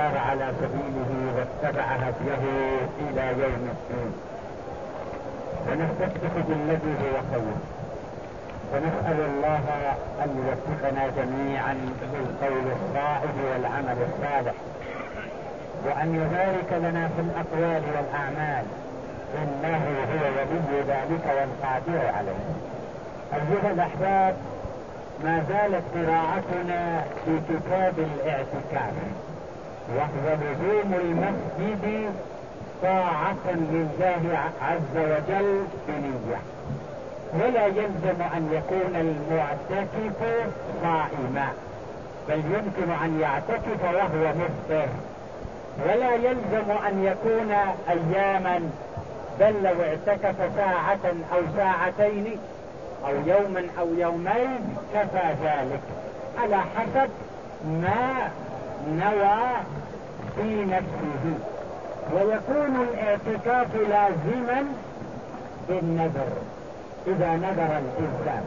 وسار على سبيله واتبع هديه إلى يوم الدين. ونستفتح بالذي هو خير، ونسأل الله أن يوفقنا جميعا بالقول الصائب والعمل الصالح، وأن يبارك لنا في الأقوال والأعمال، إنه هو ولي ذلك والقادر عليه. أيها الأحباب، ما زالت قراءتنا في كتاب الاعتكاف، وهو لزوم المسجد طاعة لله عز وجل بنية. ولا يلزم أن يكون المعتكف صائما، بل يمكن أن يعتكف وهو مفطر. ولا يلزم أن يكون أياما، بل لو اعتكف ساعة أو ساعتين أو يوما أو يومين كفى ذلك، على حسب ما نوى في نفسه. ويكون الاعتكاف لازما بالنذر، إذا نذر الإنسان.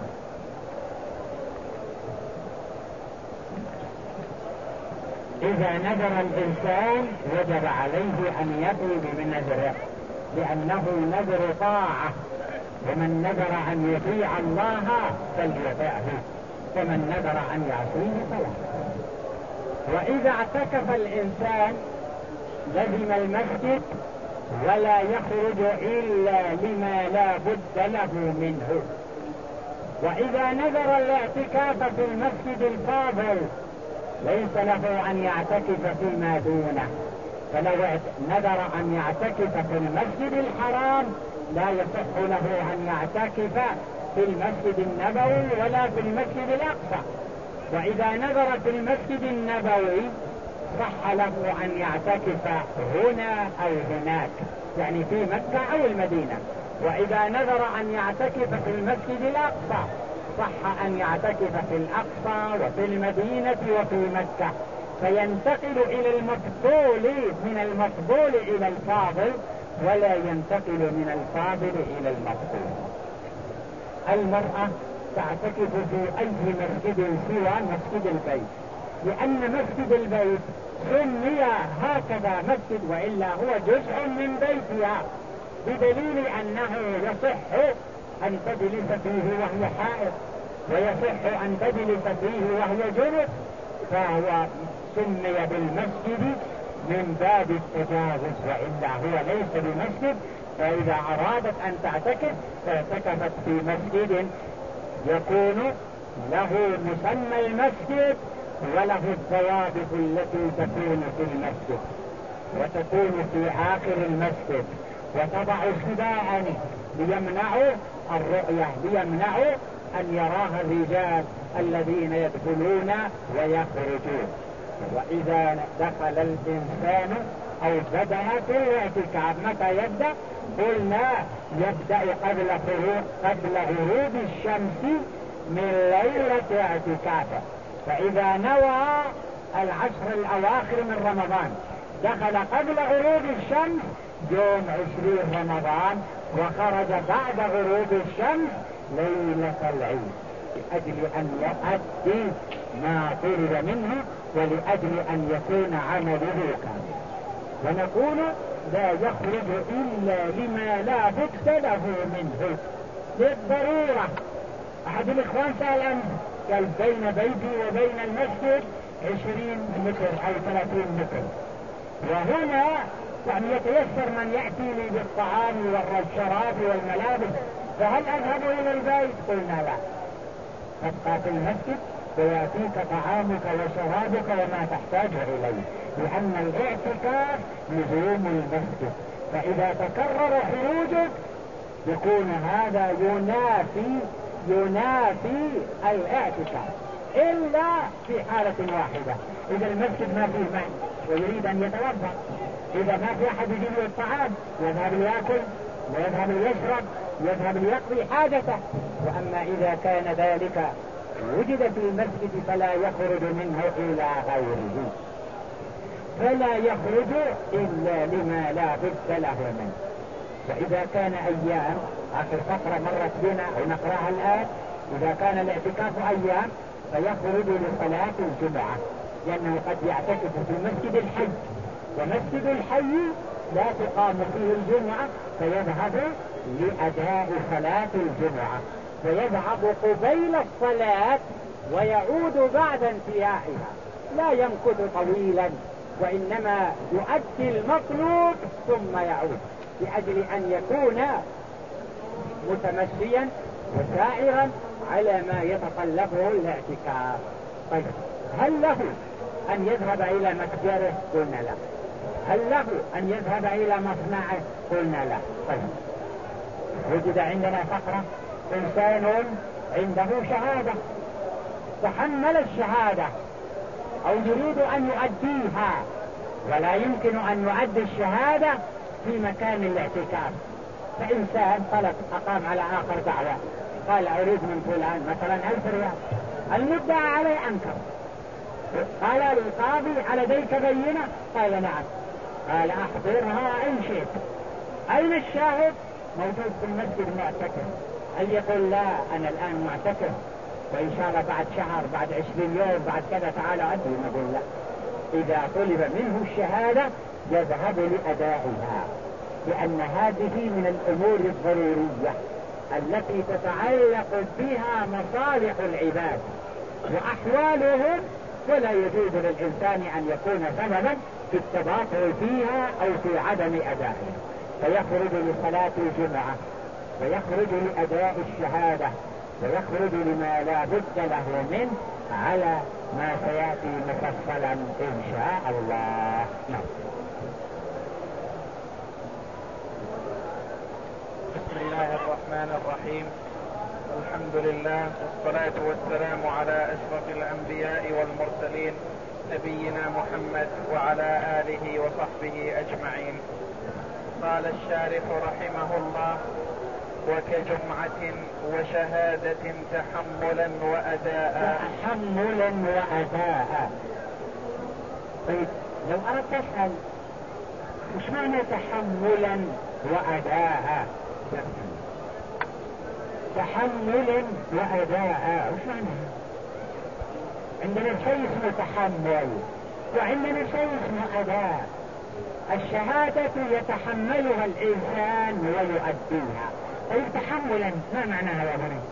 إذا نذر الإنسان وجب عليه أن يفي بنذره، لأنه نذر طاعة، ومن نذر أن يطيع الله فليطعه، ومن نذر أن يعصيه فلا. وإذا اعتكف الإنسان لزم المسجد ولا يخرج إلا لما لا بد له منه. وإذا نذر الاعتكاف في المسجد الفاضل ليس له أن يعتكف فيما دونه، فلو نذر أن يعتكف في المسجد الحرام لا يصح له أن يعتكف في المسجد النبوي ولا في المسجد الأقصى. وإذا نذر في المسجد النبوي صح له أن يعتكف هنا أو هناك، يعني في مكة أو المدينة. وإذا نذر أن يعتكف في المسجد الأقصى صح أن يعتكف في الأقصى وفي المدينة وفي مكة، فينتقل إلى المفضول من المفضول إلى الفاضل، ولا ينتقل من الفاضل إلى المفضول. المرأة تعتكف في أي مسجد سوى مسجد البيت، لأن مسجد البيت سمي هكذا مسجد، وإلا هو جزء من بيتها، بدليل أنه يصح أن تجلس فيه وهي حائض، ويصح أن تجلس فيه وهي جنب، فهو سمي بالمسجد من باب التجاوز، وإلا هو ليس بمسجد. فإذا أرادت أن تعتكف فاعتكفت في مسجد يكون له مسمى المسجد وله الضوابط التي تكون في المسجد، وتكون في آخر المسجد، وتضع سباعا ليمنعوا الرؤية، ليمنعوا أن يراها الرجال الذين يدخلون ويخرجون. وإذا دخل الإنسان أو بدأ في الاعتكاف، متى يبدأ؟ قلنا يبدأ قبل غروب الشمس من ليلة اعتكافه. فإذا نوى العشر الأواخر من رمضان دخل قبل غروب الشمس يوم 20 رمضان، وخرج بعد غروب الشمس ليلة العيد، لأجل أن يؤدي ما طلب منه ولأجل أن يكون عمله كاملا. ونقول لا يخرج إلا لما لا بد له منه للضرورة. أحد الإخوان سأل أمس قال بين بيتي وبين المسجد 20 متر أو 30 متر، وهنا يعني يتيسر من يأتي لي بالطعام والشراب والملابس، فهل أذهب إلى البيت؟ قلنا لا، تبقى في المسجد ويأتيك طعامك وشرابك وما تحتاج إليه، لأن الاعتكاف لزوم المسجد. فإذا تكرر خروجك يكون هذا ينافي الاعتكاف، إلا في حالة واحدة: إذا المسجد ما فيه ماء ويريد أن يتوضأ، إذا ما في أحد يجيب له الطعام يذهب ليأكل ويذهب ليشرب يذهب ليقضي حاجته. وأما إذا كان ذلك وجد في المسجد فلا يخرج منه إلى غيره، فلا يخرج إلا لما لا بد له منه. فإذا كان أيام، آخر فقرة مرت بنا ونقرأها الآن، إذا كان الاعتكاف أيام فيخرج لصلاة الجمعة، لأنه قد يعتكف في مسجد الحي، ومسجد الحي لا تقام فيه الجمعة، فيذهب لأداء صلاة الجمعة، فيذهب قبيل الصلاة ويعود بعد انتهائها، لا يمكث طويلا، وإنما يؤدي المطلوب ثم يعود، لأجل أن يكون متمشيا وسائرا على ما يتطلبه الاعتكاف. طيب، هل له أن يذهب إلى متجره؟ قلنا لا. هل له أن يذهب إلى مصنعه؟ قلنا لا. طيب، وجد عندنا فقرة: إنسان عنده شهادة، تحمل الشهادة أو يريد أن يؤديها، ولا يمكن أن يؤدي الشهادة في مكان الاعتكاف. فإنسان طلب، أقام على آخر دعوة، قال أريد من فلان مثلا 1000 ريال، المدعى عليه أنكر، قال القاضي: لديك بينة؟ قال نعم. قال: أحضرها إن شئت. أين الشاهد؟ موجود في المسجد معتكف. هل يقول: لا، أنا الآن معتكف، وإن شاء الله بعد شهر، بعد 20 يوم، بعد كذا تعالى أدي؟ نقول لا. إذا طلب منه الشهادة يذهب لأدائها، لأن هذه من الأمور الضرورية التي تتعلق بها مصالح العباد وأحوالهم، ولا يجوز للإنسان أن يكون سببا في التباطؤ فيها أو في عدم أدائها، فيخرج لصلاة الجمعة، ويخرج لأداء الشهادة، ويخرج لما لا بد له منه على ما سيأتي مفصلا إن شاء الله. نعم. بسم الله الرحمن الرحيم. الحمد لله، والصلاة والسلام على أشرف الأنبياء والمرسلين، نبينا محمد وعلى آله وصحبه أجمعين. قال الشارح رحمه الله: وكجمعة وشهادة تحملا وأداء. تحملا وأداء. طيب، لو أردت أسأل وش معنى تحملا وأداء؟ تحملا وأداء وش معنى؟ عندنا شيء اسمه تحمل، وعندنا شيء اسمه أداء. الشهادة يتحملها الإنسان ويؤديها. طيب، تحملا ما معناها يا بني؟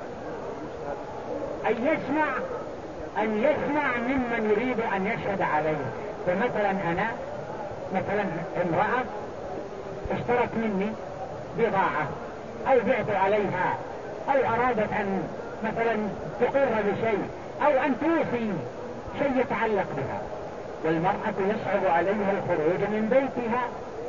أن يسمع ممن يريد أن يشهد عليه. فمثلا أنا مثلا امرأة اشترت مني بضاعة أو بعت عليها، أو أرادت أن مثلا تقر بشيء، أو أن توصي شيء يتعلق بها، والمرأة يصعب عليها الخروج من بيتها،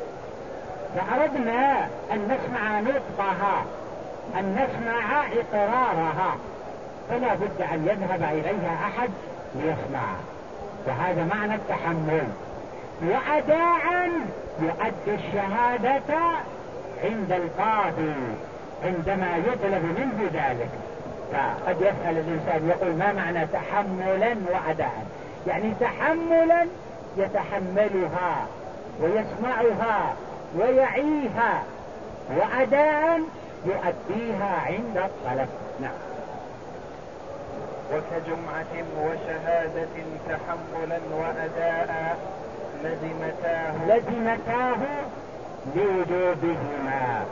فأردنا أن نسمع نطقها، أن نسمع إقرارها، فلا بد أن يذهب إليها أحد ليسمع، وهذا معنى التحمل. وأداء يؤدي الشهادة عند القاضي عندما يطلب منه ذلك. فقد يسأل الإنسان يقول: ما معنى تحملا وأداء؟ يعني تحملا يتحملها ويسمعها ويعيها، وأداء يؤديها عند الطلب. نعم. وكجمعة وشهادة تحملا وأداء لزمتاه بوجوبهما.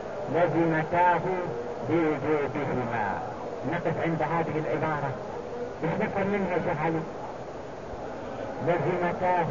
نقف عند هذه العبارة. ايش نفهم منها يا شيخ علي؟ لزمتاه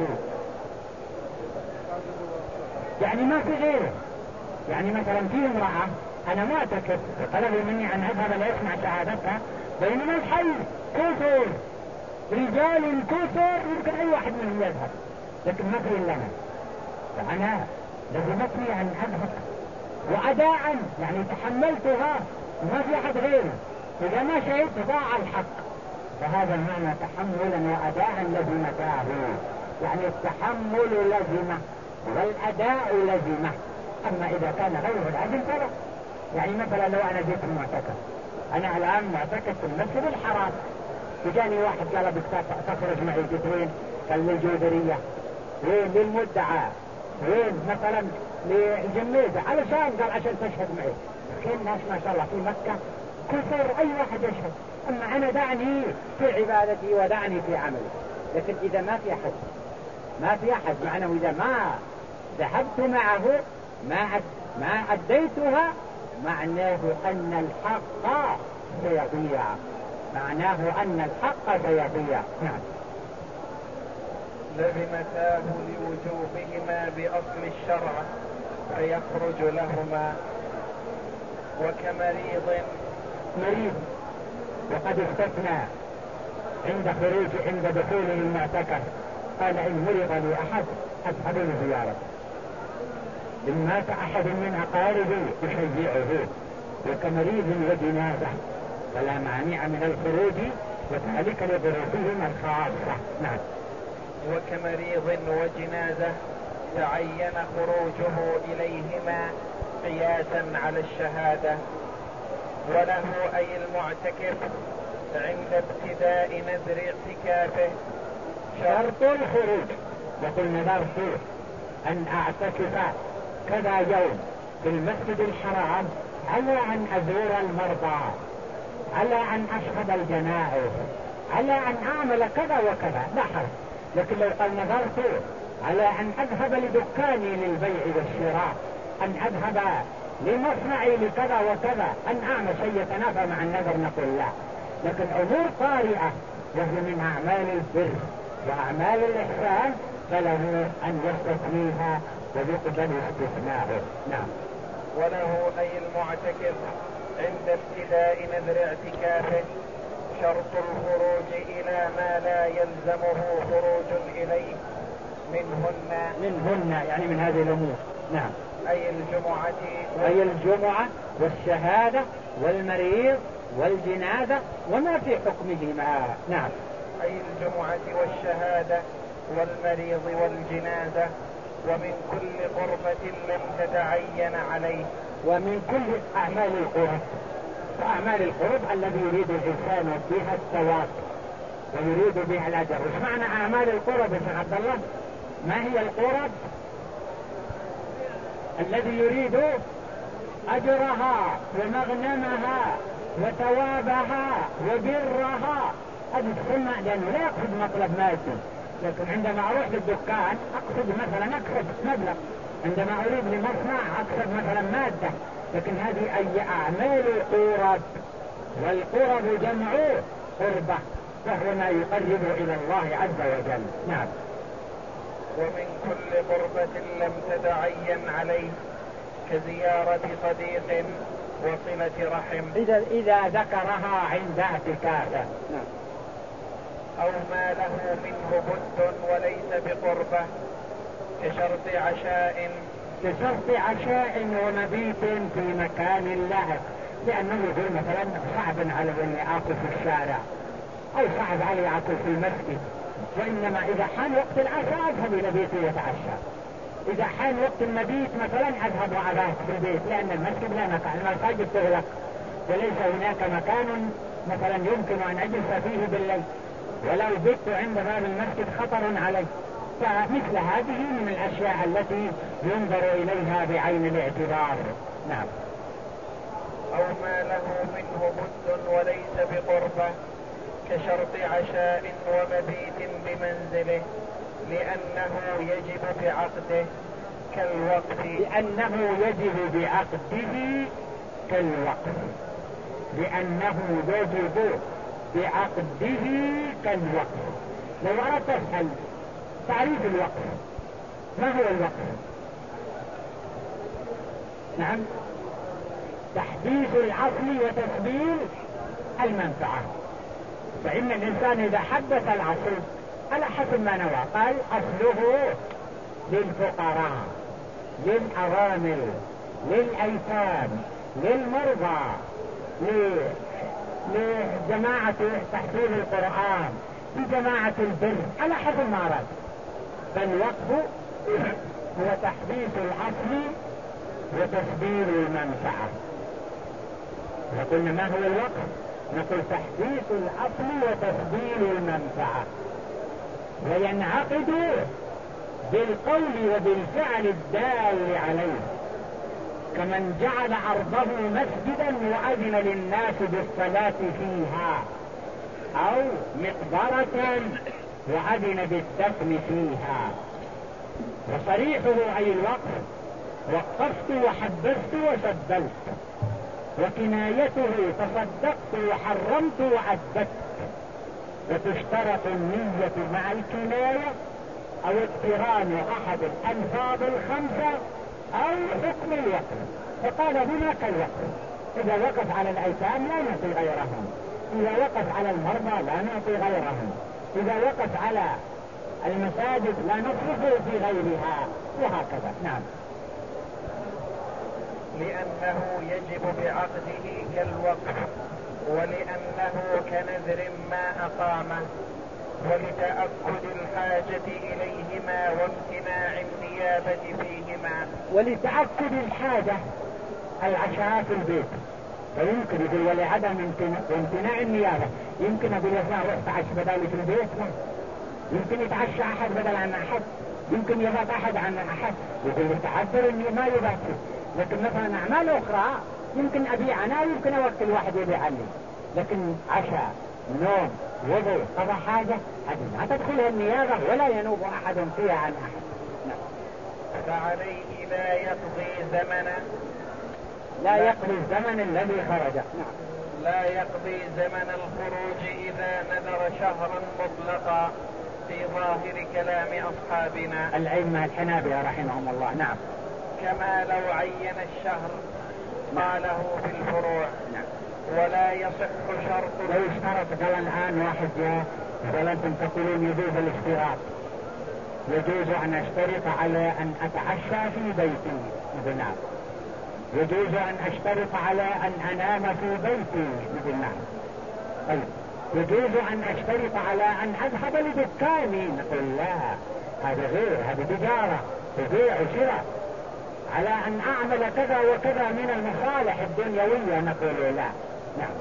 يعني ما في غيره. يعني مثلا في امرأة أنا معتكف، طلبوا مني أن أذهب لأسمع شهادتها، بينما الحي كثر، رجال كثر، يمكن أي واحد منهم يذهب، لكن ما في إلا أنا، فأنا لزمتني أن أذهب. وأداء يعني تحملتها وما في أحد غيره، إذا ما شهدت ضاع الحق. فهذا معنى تحملا وأداء لزمتاه، يعني التحمل لزمة والأداء لزمة. أما إذا كان غير العدل فلا. يعني مثلا لو أنا جيت المعتكف، أنا الآن معتكف في المسجد الحرام، وجاني واحد قال: بك تخرج معي؟ قلت: وين؟ قال: للجودرية. وين؟ للمدعى. وين؟ مثلا للجميزة. علشان قال: عشان تشهد معي. كل الناس ما شاء الله في مكة كثر، أي واحد يشهد. أما أنا دعني في عبادتي ودعني في عملي. لكن إذا ما في أحد معناه إذا ما ذهبت معه ما أديتها، معناه أن الحق سيضيع، نعم. لزمتاه لوجوبهما بأصل الشرع فيخرج لهما. وكمريض وقد استثنى عند دخوله المعتكف، قال إن مرض لي أحد أذهب لزيارته، إن مات أحد من أقاربي يشيعه، وكمريض وجنازة فلا مانع من الخروج، وذلك لظروفهم الخاصة، نعم. وكمريض وجنازة تعين خروجه إليهما قياسا على الشهادة. وله أي المعتكف عند ابتداء نذر اعتكافه شرط الخروج. يقول نذرت أن أعتكف كذا يوم في المسجد الحرام على أن أزور المرضى، على أن أشهد الجنائز، على أن أعمل كذا وكذا، لا حرج. لكن لو قال نذرت على أن أذهب لدكاني للبيع والشراء، أن أذهب لمصنعي لكذا وكذا، أن أعمل شيء يتنافى مع النذر، نقول لا. لكن أمور طارئة وهي من أعمال البر وأعمال الإحسان فله أن يستثنيها ويقبل استثناءه، نعم. وله أي المعتكف عند ابتداء نذر اعتكافه شرط الخروج إلى ما لا يلزمه خروج إليه منهن يعني من هذه الأمور، نعم. أي الجمعة والشهادة والمريض والجنازة وما في حكمهما، نعم. أي الجمعة والشهادة والمريض والجنازة ومن كل قربة لم تتعين عليه. ومن كل أعمال القرب، فأعمال القرب الذي يريد الإنسان فيها الثواب ويريد بها الأجر. وش معنى أعمال القرب يا شيخ عبد الله؟ ما هي القرب؟ الذي يريد أجرها ومغنمها وثوابها وبرها، هذه تسمى، لأنه لا يقصد مطلب مادي. لكن عندما أروح للدكان أقصد مثلا أكسب مبلغ، عندما أريد لمصنع أكسب مثلا مادة. لكن هذه أي أعمال القرب، والقرب جمع قربة، وهو ما يقرب إلى الله عز وجل، نعم. ومن كل قربة لم تتعين عليه كزيارة صديق وصلة رحم إذا ذكرها عند اعتكافه، نعم. أو ما له منه بد وليس بقربة كشرط عشاء ومبيت في مكان له، لأنه يقول مثلا صعب على أن آكل في الشارع أو صعب علي آكل في المسجد، وإنما إذا حان وقت العشاء أذهب إلى بيتي وأتعشى. إذا حان وقت المبيت مثلا أذهب وأبات في البيت، لأن المسجد لا مكان، المساجد تغلق وليس هناك مكان مثلا يمكن أن أجلس فيه بالليل، ولو بت عند باب المسجد خطر علي. فمثل هذه من الأشياء التي ينظر إليها بعين الاعتبار، نعم. أو ما له منه بد وليس بقربة كشرط عشاء ومبيت بمنزله لأنه يجب بعقده كالوقت. لأنه يجب بعقده كالوقت. لو أردت أسأل تعريف الوقت، ما هو الوقت؟ نعم، تحديث العصر وتسبيل المنفعة. فإن الإنسان إذا حدث العصر على حسب ما نوى، قال أصله للفقراء، للأرامل، للأيتام، للمرضى، لجماعة تحصيل القرآن، لجماعة البر، على حسب ما أراد. فالوقف هو تحديث العصر وتسبيل المنفعة. وقلنا ما هو الوقف؟ نقول تحديث الأصل وتسبيل المنفعة، وينعقد بالقول وبالفعل الدال عليه، كمن جعل أرضه مسجدا وأذن للناس بالصلاة فيها، أو مقبرة وأذن بالدفن فيها. وصريحه أي الوقف: وقفت وحبست وسبلت. وكنايته: تصدقت وحرمت وعددت. وتشترط النية مع الكناية أو اقتران أحد الألفاظ الخمسة أو حكم الوقف. فقال هنا كالوقف: إذا وقف على الأيتام لا نعطي غيرهم، إذا وقف على المرضى لا نعطي غيرهم، إذا وقف على المساجد لا نصرفه في غيرها، وهكذا. نعم. لأنه يجب بعقده كالوقف، ولأنه كنذر ما أقامه، ولتأكد الحاجة إليهما وامتناع النيابة فيهما. ولتأكد الحاجة العشاء في البيت، فيمكن يقول ولعدم امتناع النيابة. يمكن أقول يا فلان روح تعش بدالي في البيت، يمكن يتعشى أحد بدل عن أحد، يمكن يبات أحد عن أحد، يقول يتعذر إني ما يبات. لكن مثلا أعمال أخرى يمكن أبيع أنا، يمكن أوكل واحد يبيع عني، لكن عشاء، نوم، وضوء، قضى حاجة، هذه ما تدخلها النيابة ولا ينوب أحد فيها عن أحد. نعم. فعليه لا يقضي زمنا، لا يقضي الزمن الذي خرج. نعم. لا يقضي زمن الخروج إذا نذر شهرا مطلقا في ظاهر كلام أصحابنا الأئمة الحنابلة رحمهم الله. نعم. كما لو عين الشهر قاله في الفروع. نعم. ولا يصح شرط. لو اشترط قال الآن واحد جاء قال أنتم تقولون يجوز الاشتراط، يجوز أن أشترط على أن أتعشى في بيتي. نقول نعم. يجوز أن أشترط على أن أنام في بيتي. نقول نعم. طيب يجوز أن أشترط على أن أذهب لدكاني. نقول لا، هذا غير، هذا تجارة، بيع وشراء. على أن أعمل كذا وكذا من المصالح الدنيوية. نقول لا. نعم.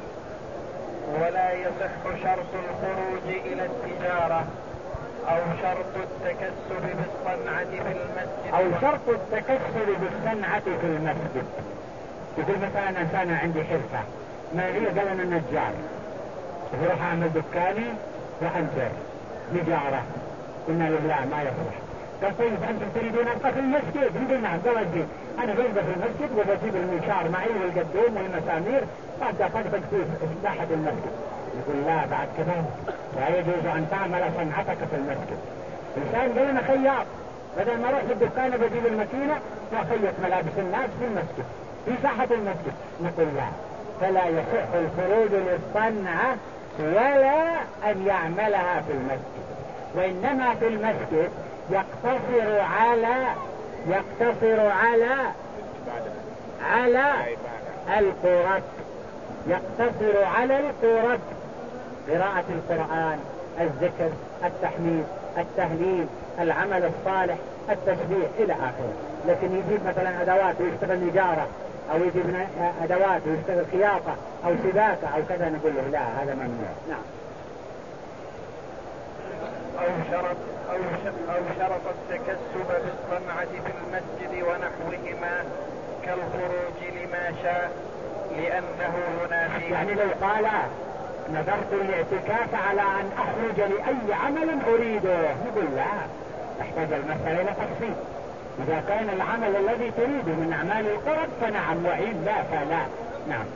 ولا يصح شرط الخروج إلى التجارة أو شرط التكسب بالصنعة في المسجد، أو شرط التكسب بالصنعة في المسجد. يقول مثلا أنا عندي حرفة، ما هي؟ قال أنا نجار، أروح أعمل دكاني وأنجر نجارة. قلنا له لا، ما يصلح. قال طيب أنتم تريدون أبقى في المسجد؟ نقول نعم. قال أجيب أنا بنبقى في المسجد وبجيب المنشار معي والقدوم والمسامير وأبدأ أطبق في مساحة المسجد. يقول لا، بعد كذا لا يجوز أن تعمل صنعتك في المسجد. إنسان قال أنا خياط، بدل ما أروح للدكان بجيب الماكينة وأخيط ملابس الناس في المسجد في ساحة المسجد. نقول لا، فلا يصح الخروج للصنعة ولا أن يعملها في المسجد، وإنما في المسجد يقتصر على القرآن، يقتصر على القرآن، قراءة القرآن، الذكر، التحميد، التهليل، العمل الصالح، التسبيح إلى آخره. لكن يجيب مثلا أدوات ويشتغل نجارة، أو يجيب أدوات ويشتغل خياطة أو سباكة أو كذا، نقول له لا، هذا ممنوع. نعم. أو شرط التكسب بالصنعة في المسجد ونحوهما كالخروج لما شاء لأنه ينافي. يعني لو قال نذرت الاعتكاف على أن أخرج لأي عمل أريده، نقول لا، تحتاج المسألة إلى تفصيل. إذا كان العمل الذي تريده من أعمال القرب فنعم، وإلا فلا. نعم.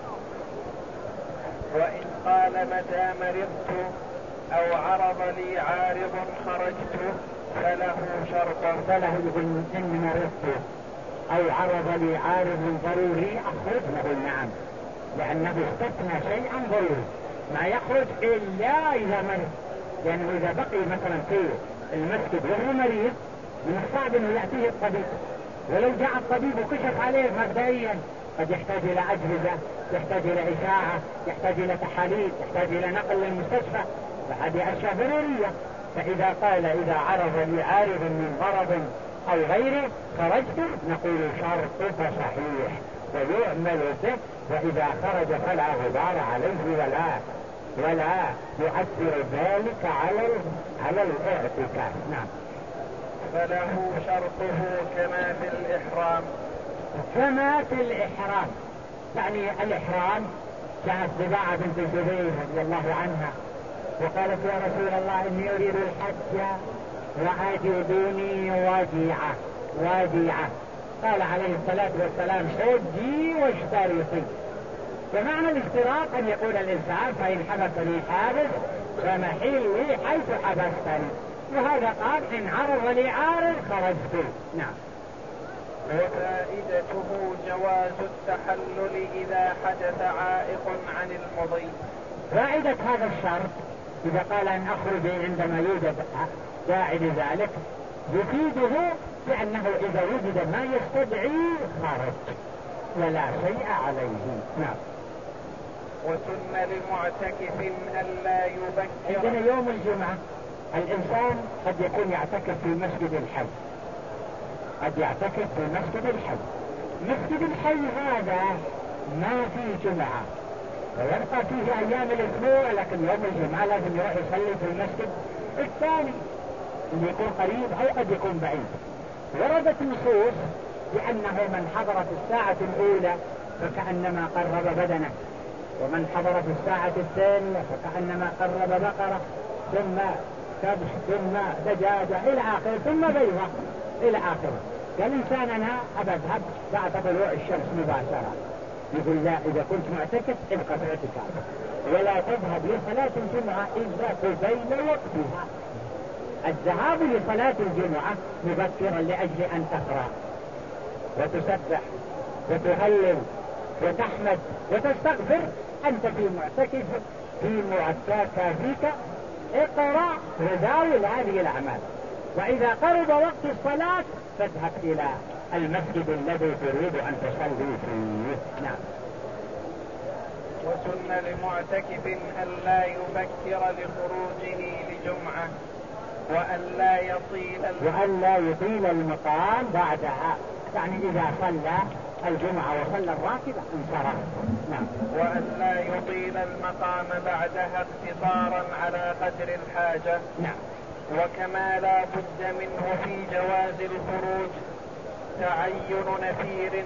وإن قال متى مرضت أو عرض لي عارض خرجت فله شرط. فله يقول إن مرضت أو عرض لي عارض ضروري أخرج، نقول نعم، لأنه استثنى شيئا ضروري ما يخرج إلا إذا مرض. لأنه إذا بقي مثلا في المسجد وهو مريض من الصعب أنه يأتيه الطبيب، ولو جاء الطبيب وكشف عليه مبدئيا قد يحتاج إلى أجهزة، يحتاج إلى إشاعة، يحتاج إلى تحاليل، يحتاج إلى نقل للمستشفى، فهذه أشياء ضرورية. فإذا قال إذا عرض لي عارض من مرض أو غيره خرجت، نقول شرط صحيح ويعمل به، وإذا خرج فلا غبار عليه ولا يؤثر ذلك على الاعتكاف. نعم. فله شرطه كما في الإحرام. كما في الإحرام، يعني الإحرام كانت بضاعة بنت الزبير رضي الله عنها وقالت يا رسول الله إني أريد الحج وعجبني واجعة. قال عليه الصلاة والسلام حجي واشترطي. فمعنى الاشتراط أن يقول الإنسان فإن حبسني حابس فمحلي حيث حبستني، وهذا قال إن عرض لي عارض خرجت. نعم. وفائدته جواز التحلل إذا حدث عائق عن المضي. فائدة هذا الشرط إذا قال أن أخرج عندما يوجد داعي لذلك يفيده بأنه إذا وجد ما يستدعي خرج ولا شيء عليه. نعم. وسن لمعتكف ألا يبكر. عندنا يوم الجمعة الإنسان قد يكون يعتكف في مسجد الحي، قد يعتكف في مسجد الحي. مسجد الحي هذا ما فيه جمعة ويبقى فيه أيام الأسبوع، لكن يوم الجمعة لازم يروح يصلي في المسجد الثاني اللي يكون قريب أو قد يكون بعيد. وردت نصوص بأنه من حضر في الساعة الأولى فكأنما قرب بدنه، ومن حضر في الساعة الثانية فكأنما قرب بقرة، ثم كبش، ثم دجاجة إلى آخره، ثم بيضة إلى آخره. كالإنسان أنا أذهب بعد طلوع الشمس مباشرة، يقول لا، إذا كنت معتكف ابقى في اعتكاف ولا تذهب لصلاة الجمعة إلا قبيل وقتها. الذهاب لصلاة الجمعة مبكرا لأجل أن تقرأ وتسبح وتهلل وتحمد وتستغفر، أنت في معتكف في معتكفك، اقرأ وداول هذه الأعمال. وإذا قرب وقت الصلاة فاذهب إلى المسجد الذي تريد أن تصلي فيه. نعم. وسن لمعتكف ألا يبكر لخروجه لجمعة وألا يطيل المقام بعدها، يعني إذا صلى الجمعة وصلى الراكبة انصرف. نعم. وألا يطيل المقام بعدها اقتصارا على قدر الحاجة. نعم. وكما لا بد منه في جواز الخروج تعين نفير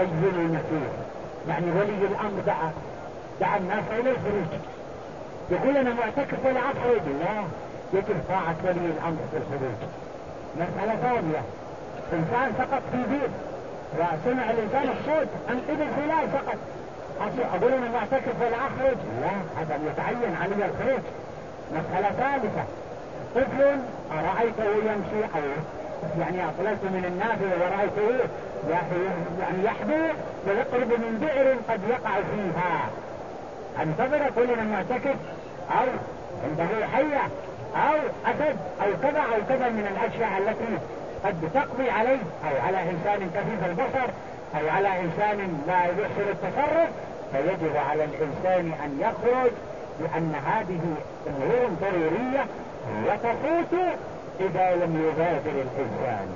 يعني ولي الأمر دعا الناس إلى الخروج، يقول أنا معتكف ولا أخرج، لا، يجب طاعة ولي الأمر في الخروج. مسألة ثانية، إنسان سقط في بيت وسمع الإنسان الصوت عن ابن فلان سقط، أقول أنا معتكف ولا أخرج، لا، هذا يتعين علي الخروج. مسألة ثالثة، طفل رأيته يمشي أو يعني أطلت من النافذة ورأيته يعني يحبو ويقرب من بئر قد يقع فيها، انتظر كل من معتكف أو عنده حية أو أسد أو كذا من الأشياء التي قد تقضي عليه أو على إنسان كفيف البصر أو على إنسان لا يحسن التصرف، فيجب على الإنسان أن يخرج، لأن هذه أمور ضرورية وتفوت إذا لم يبادر الإنسان،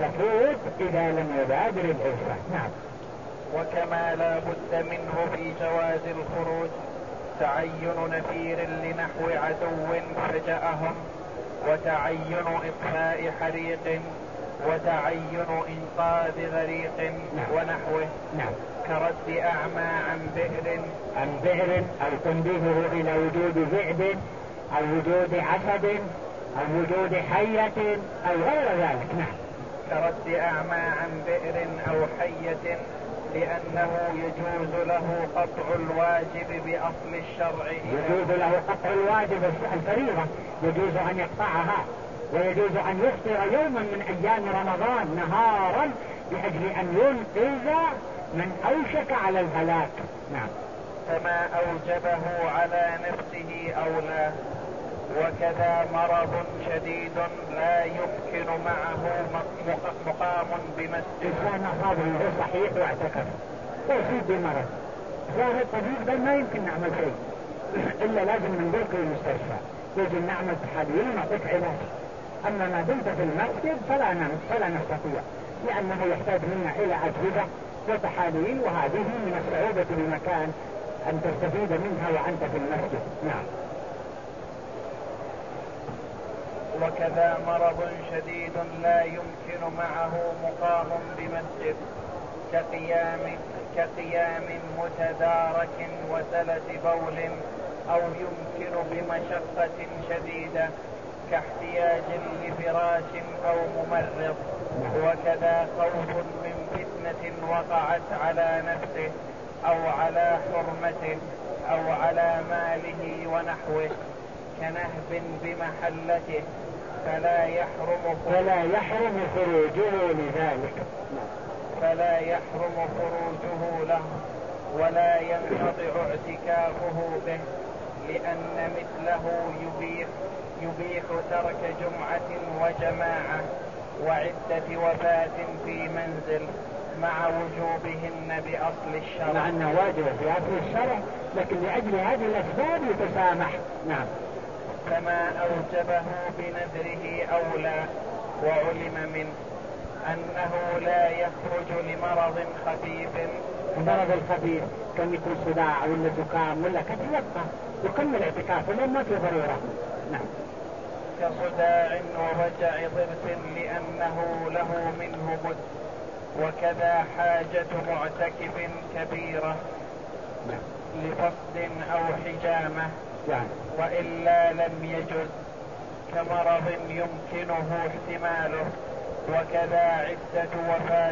نعم. وكما لا بد منه في جواز الخروج تعين نفير لنحو عدو فجأهم، وتعين إطفاء حريق، وتعين إنقاذ غريق ونحوه. نعم. كرد أعمى عن بئر أو تنبيهه إلى وجود ذئب أو وجود عسد أو وجود حية أو غير ذلك. نعم. كرد أعمى عن بئر أو حية، لأنه يجوز له قطع الواجب بأصل الشرع. يجوز له قطع الواجب الفريضة، يجوز أن يقطعها، ويجوز أن يفطر يوما من أيام رمضان نهارا لأجل أن ينقذ من أوشك على الهلاك. نعم. فما أوجبه على نفسه أولى. وكذا مرض شديد لا يمكن معه مقام بمسجد. إنسان أصابه صحيح واعتكف ويصيب بمرض ظاهر الطبيب بل ما يمكن نعمل شيء إلا لازم ننقلك المستشفى، يجب نعمل تحاليل ونعطيك علاج. أما ما دمت في المسجد فلا نستطيع، لأنه يحتاج منا إلى أجهزة وتحاليل، وهذه من الصعوبة بمكان أن تستفيد منها وأنت في المسجد. نعم. وكذا مرض شديد لا يمكن معه مقام بمسجد كقيام متدارك وسلة بول أو يمكن بمشقة شديدة كاحتياج لفراش أو ممرض، وكذا خوف من فتنة وقعت على نفسه أو على حرمته أو على ماله ونحوه كنهب بمحلته فلا يحرم خروجه لذلك، فلا يحرم خروجه له ولا ينقطع اعتكافه به، لأن مثله يبيح ترك جمعة وجماعة وعدة وفاة في منزل مع وجوبهن بأصل الشرع. مع أنه واجب في أصل الشرع، لكن لأجل هذه الأسباب يتسامح. نعم. كما أوجبه بنذره أولى. وعلم منه أنه لا يخرج لمرض خفيف. المرض الخفيف كان يكون صداع ولا زكام ولا كذا يبقى يكمل اعتكافه لما في ضرورة. نعم. كصداع ووجع ضرس لأنه له منه بد. وكذا حاجة معتكف كبيرة لفصد أو حجامة وإلا لم يجز، كمرض يمكنه احتماله. وكذا عدة وفاة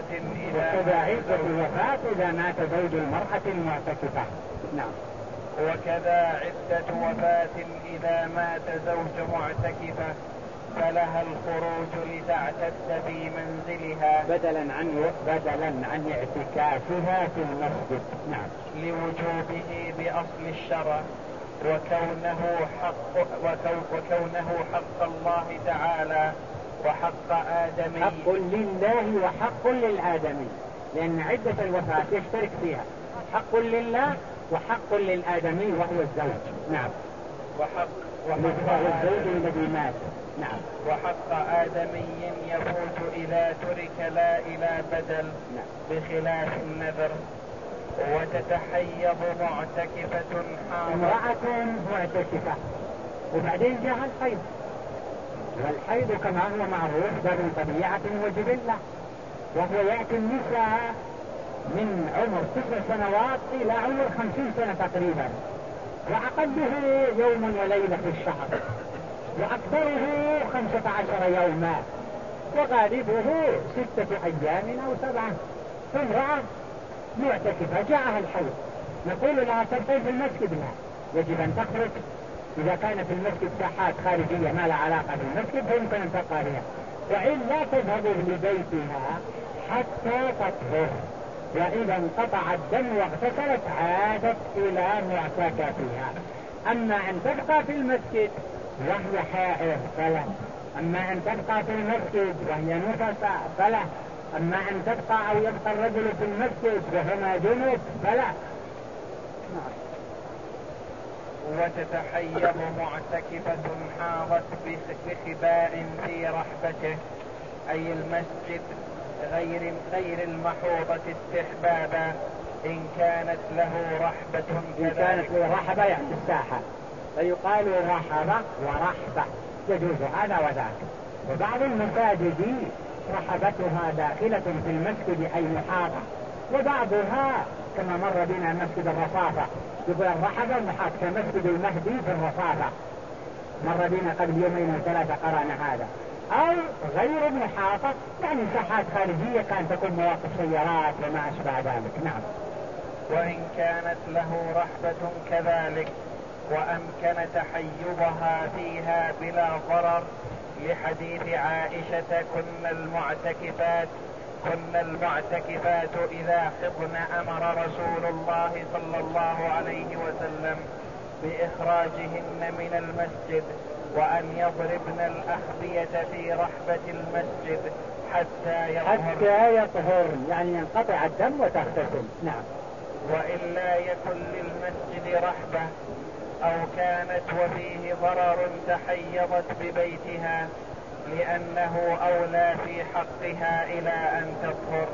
إذا مات زوج المرأة المعتكفة. نعم. وكذا عدة وفاة إذا مات زوج معتكفة فلها الخروج لتعتد في منزلها بدلا عن اعتكافها في المسجد. نعم. لوجوبه بأصل الشرع وكونه حق الله تعالى وحق آدمي. حق لله وحق للآدمي، لأن عدة الوفاة يشترك فيها حق لله وحق للآدمي وهو الزوج. نعم. وحق الزوج الذي مات. نعم. وحق آدمي يفوت إذا ترك لا إلى بدل. نعم. بخلاف النذر. وتتحيض معتكفة امرأة معتكفة وبعدين جاء الحيض، والحيض كما هو معروف باب طبيعة وجبلة، وهو يأتي النساء من عمر 9 سنوات إلى عمر 50 سنة تقريبا، وأقله يوم وليلة في الشهر، وأكثره 15 يوما، وغالبه 6 أيام أو 7. فامرأة معتكفة جاءها الحيض نقول لها تبقي في المسجد؟ لا، يجب أن تخرج. إذا كان في المسجد ساحات خارجية ما لها علاقة بالمسجد فيمكن أن تبقى فيها، وإلا تذهب لبيتها حتى تطهر، وإذا انقطع الدم واغتسلت عادت إلى معتكفها. أما أن تبقى في المسجد وهي حائض فلا، أما أن تبقى في المسجد وهي نفساء فلا، أما أن تبقى أو يبقى الرجل في المسجد وهما جنوب فلا. وتتحيض معتكفة حاضت بخباء في رحبته، أي المسجد غير المحوضة استحبابا إن كانت له رحبة كذلك. إن كانت له رحبة يعني الساحة، فيقال رحبة ورحبة يجوز هذا وذاك. وبعض المساجد رحبتها داخلة في المسجد أي محاطة، وبعضها كما مر بنا مسجد الرصافة يقول الرحبة محاط كمسجد المهدي في الرصافة، مر بنا قبل 2 أو 3 قرأنا هذا. أو غير محاطة يعني ساحات خارجية كانت تكون مواقف سيارات وما أشبه ذلك. نعم. وإن كانت له رحبة كذلك وأمكن تحيضها فيها بلا ضرر، لحديث عائشة كن المعتكفات إذا خضن أمر رسول الله صلى الله عليه وسلم بإخراجهن من المسجد وأن يضربن الأخبية في رحبة المسجد حتى يطهر يعني ينقطع الدم وتغتسل. نعم. وإلا يكن للمسجد رحبة أو كانت وفيه ضرر تحيضت ببيتها، لأنه أولى في حقها إلى أن تطهر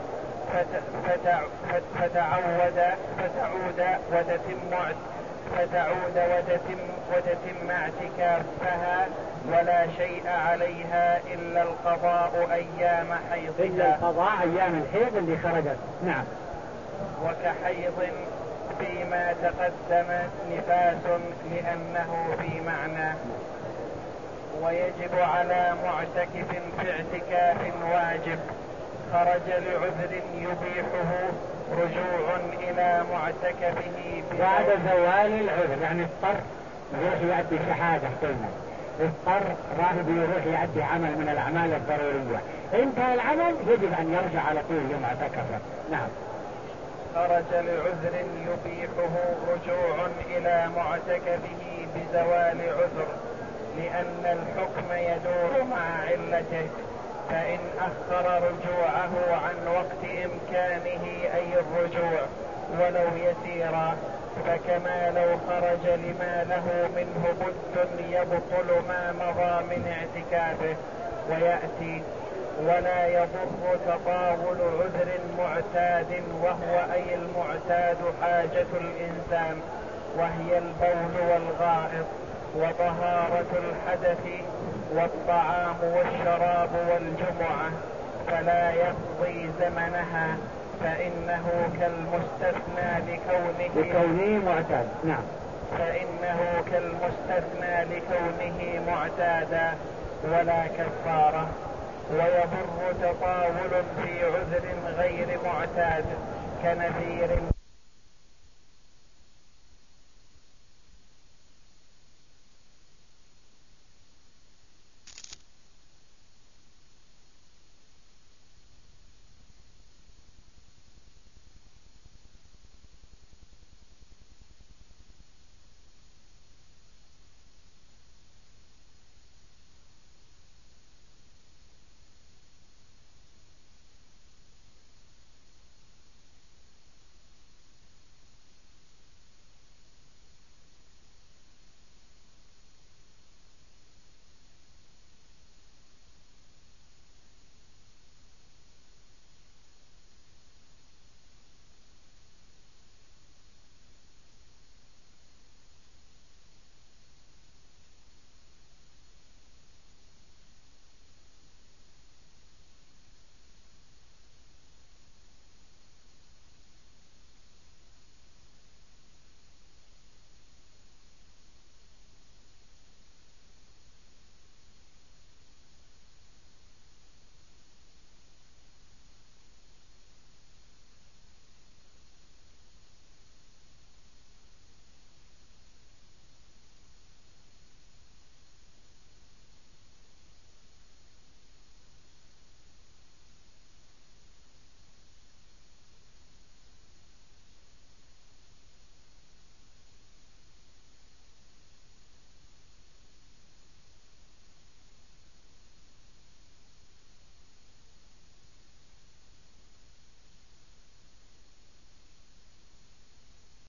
وتتم اعتكافها، ولا شيء عليها إلا القضاء أيام حيضها. إلا القضاء أيام الحيض اللي خرجت. نعم. وكحيض فيما تقدم نفاس لأنه في معنى. ويجب على معتكف في اعتكاف واجب خرج لعذر يبيحه رجوع إلى معتكفه بعد زوال العذر، يعني اضطر يروح يؤدي شهادة قلنا، اضطر راهب يروح يؤدي عمل من الأعمال الضرورية، انتهى العمل يجب أن يرجع على طول لمعتكفه. نعم. خرج لعذر يبيحه رجوع إلى معتكفه بزوال عذر، لأن الحكم يدور مع علته، فإن أخر رجوعه عن وقت إمكانه أي الرجوع ولو يسيرا، فكما لو خرج لما له منه بد يبطل ما مضى من اعتكافه ويأتي. ولا يضر تطاول عذر معتاد، وهو أي المعتاد حاجة الإنسان، وهي البول والغائط وطهارة الحدث والطعام والشراب والجمعة، فلا يقضي زمنها، فإنه كالمستثنى لكونه معتاد. نعم. فإنه كالمستثنى لكونه معتادا ولا كفارة. ويضر تطاول في عذر غير معتاد كنذير